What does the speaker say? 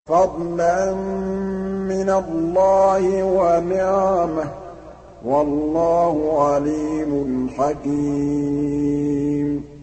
فَضْلًا مِّنَ اللَّهِ وَنِعْمَةً ۚ وَاللَّهُ عَلِيمٌ حَكِيمٌ